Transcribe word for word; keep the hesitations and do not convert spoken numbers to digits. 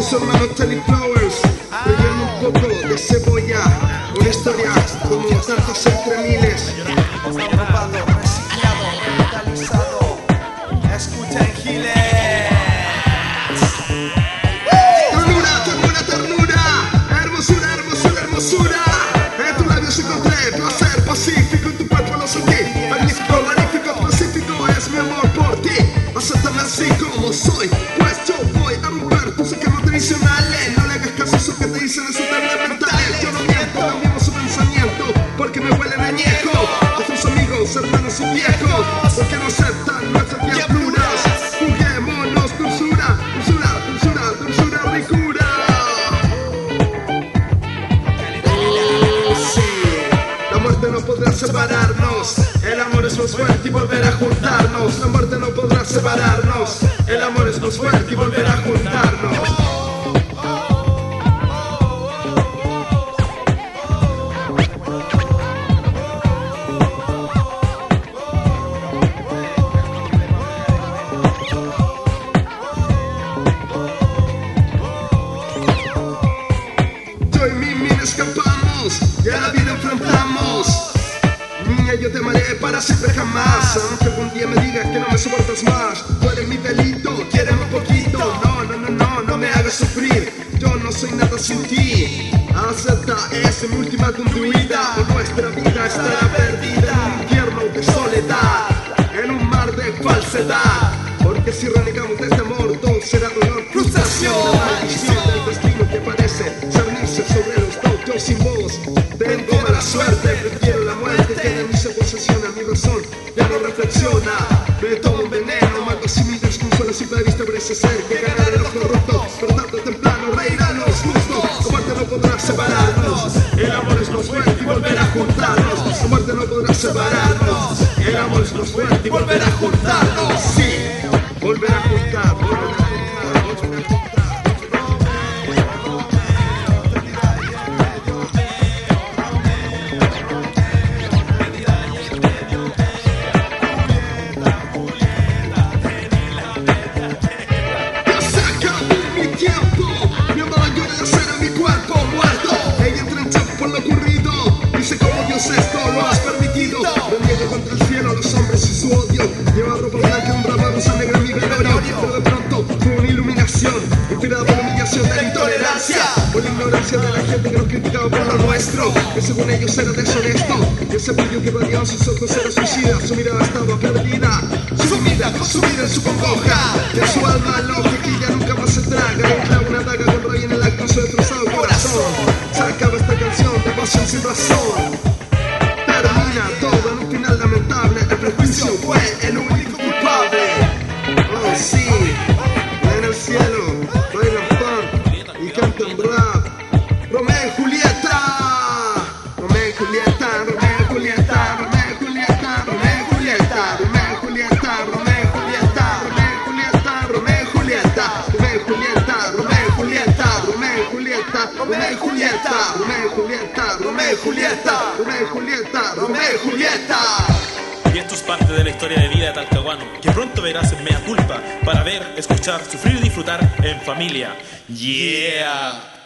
su hermano Teddy Flowers, relleno un poco de cebolla, una historia como tantos entre miles. Robado, reciclado, revitalizado. Escuchen Giles. Ternura, ternura, ternura, hermosura, hermosura, hermosura. En tus labios encontré placer pacífico, en tu cuerpo lo sentí. Magnífico, magnífico, pacífico es mi amor por ti. Acéptame así como soy, pues yo voy a romper tus esquemas tradicionales. No le hagas caso a eso que te dicen en sus tablas mentales. Yo no miento, cambiemos su pensamiento, porque me huelen añejo. Nuestros amigos, hermanos y viejos, porque no aceptan nuestras diabluras. Juguémonos, dulzura, dulzura, dulzura, dulzura, ricura. Oh, sí, la muerte no podrá separarnos. El amor es más fuerte y volver a juntarnos. La muerte no podrá separarnos. El amor es más fuerte y volver a juntarnos. Yo y mi mina escapamos y a la vida enfrentamos. Niña, yo te amaré para siempre jamás. Aunque algún día me digas que no me soportas más. Tú eres mi delito, quiéreme un poquito. No, no, no, no, no me hagas sufrir. Yo no soy nada sin ti. Acepta ese mi ultimátum de huida, o nuestra vida estará perdida en un infierno de soledad, en un mar de falsedad. Porque si renegamos de este amor, todo será dolor, frustración, la maldición del destino que parece cernirse sobre los dos. Yo sin vos tengo mala suerte, prefiero la muerte que de mí se posesiona. Mi razón ya no reflexiona, me tomo un veneno, mato así mi desconsuelo. Simple vista parece ser que ganaré los corruptos, pero tanto temprano reirán los justos. La muerte no podrá separarnos, el amor es más fuerte y volver a juntarnos. La muerte no podrá separarnos, el amor es más fuerte y volver a juntarnos. Sí, volver a juntar, volver a juntar, volver a juntar. Esto lo has permitido. Reniego contra el cielo, los hombres y su odio. Lleva ropa blanca, un rama rosa negra en mi velorio. Pero de pronto fue una iluminación, inspirada por la humillación de la intolerancia, por la ignorancia de la gente que nos criticaba por lo nuestro, que según ellos era deshonesto. Y ese brillo que irradiaba sus ojos era suicida. Su mirada estaba perdida, sumida, consumida en su congoja. Que su alma lógica y ya nunca más se traga. Y clava una daga con rey en el acto su destrozado corazón. Se acaba esta canción de pasión sin razón. Termina todo en un final lamentable. El prejuicio fue el único culpable. Oh sí, en el cielo bailan funk y cantan rap. Romeo y Julieta, Romeo y Julieta, Romeo y Julieta, Romeo y Julieta, Romeo y Julieta, Romeo y Julieta, Romeo y Julieta, Romeo y Julieta, Romeo y Julieta, Romeo y Julieta, Romeo y Julieta, Romeo y Julieta, Romeo y Julieta, Romeo y Julieta, Romeo y Julieta, Romeo y Julieta. Y esto es parte de la historia de vida de Talcahuano, que pronto verás en Mea Culpa, para ver, escuchar, sufrir y disfrutar en familia. Yeah.